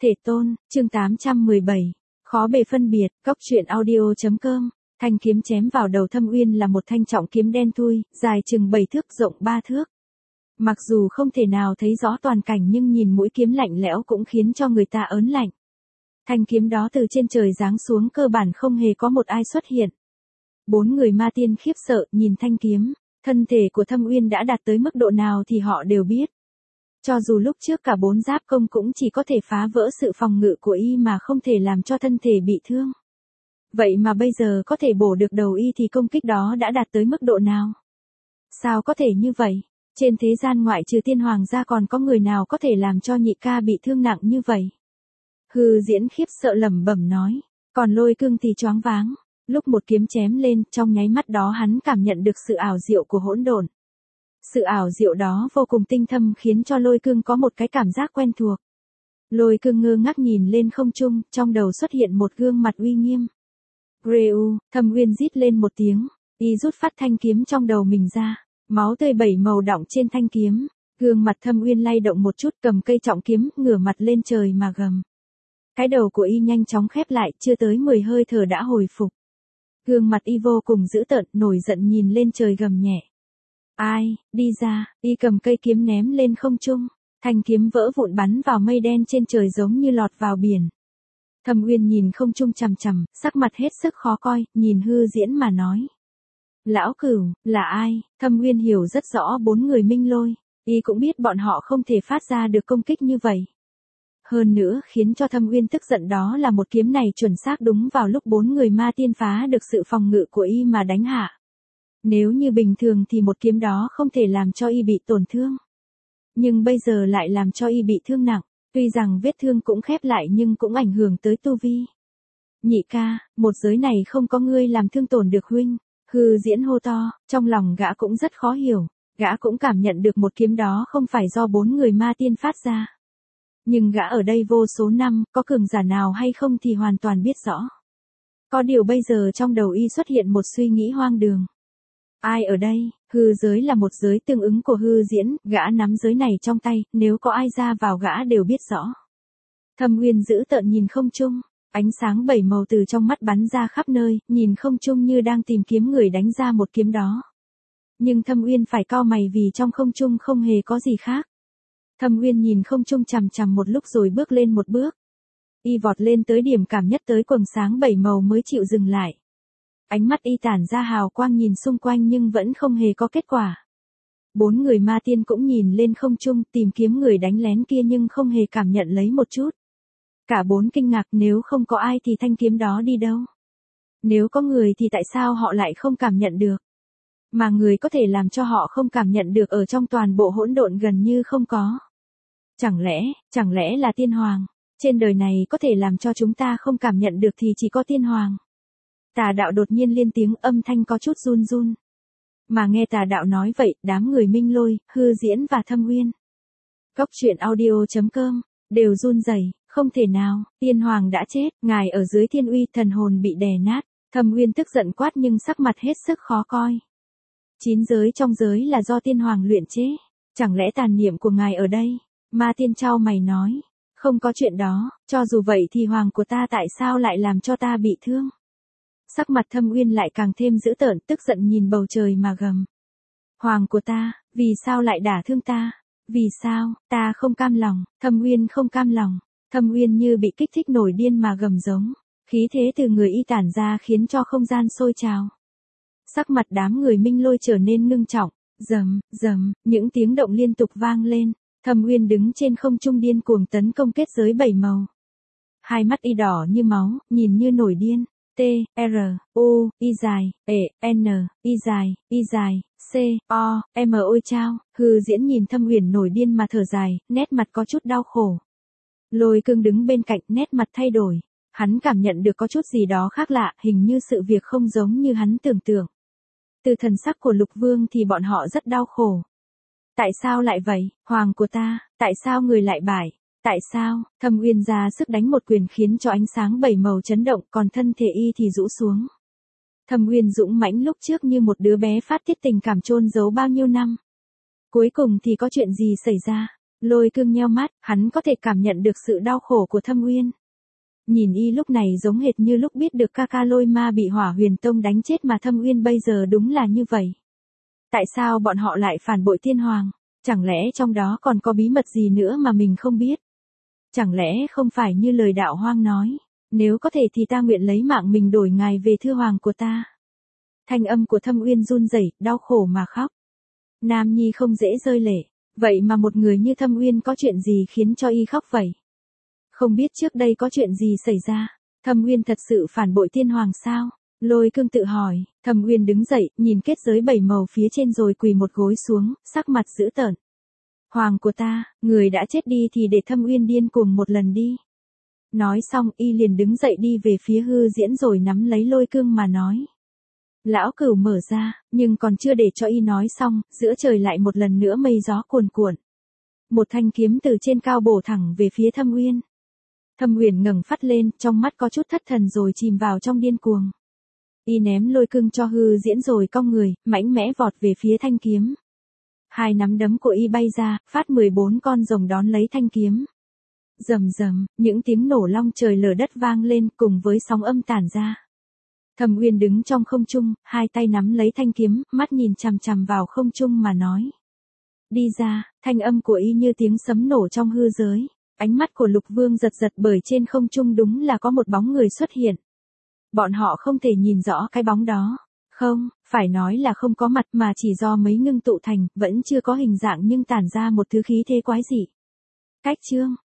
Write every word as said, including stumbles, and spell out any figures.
Thể tôn, chương tám trăm mười bảy. Khó bề phân biệt, góc truyện audio.com. Thanh kiếm chém vào đầu Thâm Uyên là một thanh trọng kiếm đen thui, dài chừng bảy thước, rộng ba thước. Mặc dù không thể nào thấy rõ toàn cảnh nhưng nhìn mũi kiếm lạnh lẽo cũng khiến cho người ta ớn lạnh. Thanh kiếm đó từ trên trời giáng xuống cơ bản không hề có một ai xuất hiện. Bốn người ma tiên khiếp sợ nhìn thanh kiếm, thân thể của Thâm Uyên đã đạt tới mức độ nào thì họ đều biết. Cho dù lúc trước cả bốn giáp công cũng chỉ có thể phá vỡ sự phòng ngự của y mà không thể làm cho thân thể bị thương. Vậy mà bây giờ có thể bổ được đầu y thì công kích đó đã đạt tới mức độ nào? Sao có thể như vậy? Trên thế gian ngoại trừ tiên hoàng ra còn có người nào có thể làm cho nhị ca bị thương nặng như vậy? Hư Diễn khiếp sợ lẩm bẩm nói, còn Lôi Cương thì choáng váng. Lúc một kiếm chém lên, trong nháy mắt đó hắn cảm nhận được sự ảo diệu của hỗn độn. Sự ảo diệu đó vô cùng tinh thâm khiến cho Lôi Cương có một cái cảm giác quen thuộc. Lôi Cương ngơ ngác nhìn lên không trung, trong đầu xuất hiện một gương mặt uy nghiêm. Reu, Thâm Uyên rít lên một tiếng, y rút phát thanh kiếm trong đầu mình ra, máu tươi bảy màu đọng trên thanh kiếm. Gương mặt Thâm Uyên lay động một chút, cầm cây trọng kiếm, ngửa mặt lên trời mà gầm. Cái đầu của y nhanh chóng khép lại, chưa tới mười hơi thở đã hồi phục. Gương mặt y vô cùng dữ tợn, nổi giận nhìn lên trời gầm nhẹ. Ai, đi ra, y cầm cây kiếm ném lên không trung, thanh kiếm vỡ vụn bắn vào mây đen trên trời giống như lọt vào biển. Thâm Uyên nhìn không trung chằm chằm, sắc mặt hết sức khó coi, nhìn Hư Diễn mà nói. Lão Cửu, là ai? Thâm Uyên hiểu rất rõ bốn người Minh Lôi, y cũng biết bọn họ không thể phát ra được công kích như vậy. Hơn nữa khiến cho Thâm Uyên tức giận đó là một kiếm này chuẩn xác đúng vào lúc bốn người ma tiên phá được sự phòng ngự của y mà đánh hạ. Nếu như bình thường thì một kiếm đó không thể làm cho y bị tổn thương. Nhưng bây giờ lại làm cho y bị thương nặng, tuy rằng vết thương cũng khép lại nhưng cũng ảnh hưởng tới tu vi. Nhị ca, một giới này không có ngươi làm thương tổn được huynh. Hư Diễn hô to, trong lòng gã cũng rất khó hiểu, gã cũng cảm nhận được một kiếm đó không phải do bốn người ma tiên phát ra. Nhưng gã ở đây vô số năm, có cường giả nào hay không thì hoàn toàn biết rõ. Có điều bây giờ trong đầu y xuất hiện một suy nghĩ hoang đường. Ai ở đây? Hư giới là một giới tương ứng của Hư Diễn, gã nắm giới này trong tay, nếu có ai ra vào gã đều biết rõ. Thâm Uyên dữ tợn nhìn không trung, ánh sáng bảy màu từ trong mắt bắn ra khắp nơi, nhìn không trung như đang tìm kiếm người đánh ra một kiếm đó. Nhưng Thâm Uyên phải cau mày vì trong không trung không hề có gì khác. Thâm Uyên nhìn không trung chằm chằm một lúc rồi bước lên một bước. Y vọt lên tới điểm cảm nhất tới quầng sáng bảy màu mới chịu dừng lại. Ánh mắt y tản ra hào quang nhìn xung quanh nhưng vẫn không hề có kết quả. Bốn người ma tiên cũng nhìn lên không trung tìm kiếm người đánh lén kia nhưng không hề cảm nhận lấy một chút. Cả bốn kinh ngạc, nếu không có ai thì thanh kiếm đó đi đâu? Nếu có người thì tại sao họ lại không cảm nhận được? Mà người có thể làm cho họ không cảm nhận được ở trong toàn bộ hỗn độn gần như không có. Chẳng lẽ, chẳng lẽ là tiên hoàng? Trên đời này có thể làm cho chúng ta không cảm nhận được thì chỉ có tiên hoàng. Tà đạo đột nhiên lên tiếng, âm thanh có chút run run. Mà nghe tà đạo nói vậy, đám người Minh Lôi, Hư Diễn và Thâm Uyên. Góc truyện audio.com, đều run rẩy, không thể nào, tiên hoàng đã chết, ngài ở dưới thiên uy, thần hồn bị đè nát. Thâm Uyên tức giận quát nhưng sắc mặt hết sức khó coi. Chín giới trong giới là do tiên hoàng luyện chế, chẳng lẽ tàn niệm của ngài ở đây? Ma tiên trao mày nói, không có chuyện đó, cho dù vậy thì hoàng của ta tại sao lại làm cho ta bị thương? Sắc mặt Thâm Uyên lại càng thêm dữ tợn, tức giận nhìn bầu trời mà gầm. Hoàng của ta, vì sao lại đả thương ta? Vì sao, ta không cam lòng, Thâm Uyên không cam lòng. Thâm Uyên như bị kích thích nổi điên mà gầm giống, khí thế từ người y tản ra khiến cho không gian sôi trào. Sắc mặt đám người Minh Lôi trở nên ngưng trọng, rầm, rầm, những tiếng động liên tục vang lên. Thâm Uyên đứng trên không trung điên cuồng tấn công kết giới bảy màu. Hai mắt y đỏ như máu, nhìn như nổi điên. T, R, U, Y dài, E, N, Y dài, Y dài, C, O, M ôi chao. Hư Diễn nhìn Thâm Uyên nổi điên mà thở dài, nét mặt có chút đau khổ. Lôi Cương đứng bên cạnh, nét mặt thay đổi. Hắn cảm nhận được có chút gì đó khác lạ, hình như sự việc không giống như hắn tưởng tượng. Từ thần sắc của Lục Vương thì bọn họ rất đau khổ. Tại sao lại vậy, hoàng của ta, tại sao người lại bại? Tại sao? Thâm Uyên ra sức đánh một quyền khiến cho ánh sáng bảy màu chấn động, còn thân thể y thì rũ xuống. Thâm Uyên dũng mãnh lúc trước như một đứa bé phát tiết tình cảm chôn giấu bao nhiêu năm. Cuối cùng thì có chuyện gì xảy ra? Lôi Cương nheo mắt, hắn có thể cảm nhận được sự đau khổ của Thâm Uyên. Nhìn y lúc này giống hệt như lúc biết được ca ca Lôi Ma bị Hỏa Huyền Tông đánh chết mà Thâm Uyên bây giờ đúng là như vậy. Tại sao bọn họ lại phản bội tiên hoàng? Chẳng lẽ trong đó còn có bí mật gì nữa mà mình không biết? Chẳng lẽ không phải như lời đạo hoang nói, nếu có thể thì ta nguyện lấy mạng mình đổi ngài về thư hoàng của ta. Thanh âm của Thâm Uyên run rẩy, đau khổ mà khóc. Nam nhi không dễ rơi lệ, vậy mà một người như Thâm Uyên có chuyện gì khiến cho y khóc vậy? Không biết trước đây có chuyện gì xảy ra, Thâm Uyên thật sự phản bội tiên hoàng sao? Lôi Cương tự hỏi. Thâm Uyên đứng dậy, nhìn kết giới bảy màu phía trên rồi quỳ một gối xuống, sắc mặt dữ tợn. Hoàng của ta, người đã chết đi thì để Thâm Uyên điên cuồng một lần đi. Nói xong y liền đứng dậy đi về phía hư diễn rồi nắm lấy Lôi Cương mà nói. Lão Cửu mở ra, nhưng còn chưa để cho y nói xong, giữa trời lại một lần nữa mây gió cuồn cuộn. Một thanh kiếm từ trên cao bổ thẳng về phía Thâm Uyên. Thâm Uyên ngẩng phát lên, trong mắt có chút thất thần rồi chìm vào trong điên cuồng. Y ném Lôi Cương cho hư diễn rồi cong người, mãnh mẽ vọt về phía thanh kiếm. Hai nắm đấm của y bay ra, phát mười bốn con rồng đón lấy thanh kiếm. Rầm rầm, những tiếng nổ long trời lở đất vang lên cùng với sóng âm tản ra. Thâm Uyên đứng trong không trung, hai tay nắm lấy thanh kiếm, mắt nhìn chằm chằm vào không trung mà nói. Đi ra, thanh âm của y như tiếng sấm nổ trong hư giới. Ánh mắt của Lục Vương giật giật bởi trên không trung đúng là có một bóng người xuất hiện. Bọn họ không thể nhìn rõ cái bóng đó. Không, phải nói là không có mặt mà chỉ do mấy ngưng tụ thành, vẫn chưa có hình dạng nhưng tản ra một thứ khí thế quái dị. Cách chương,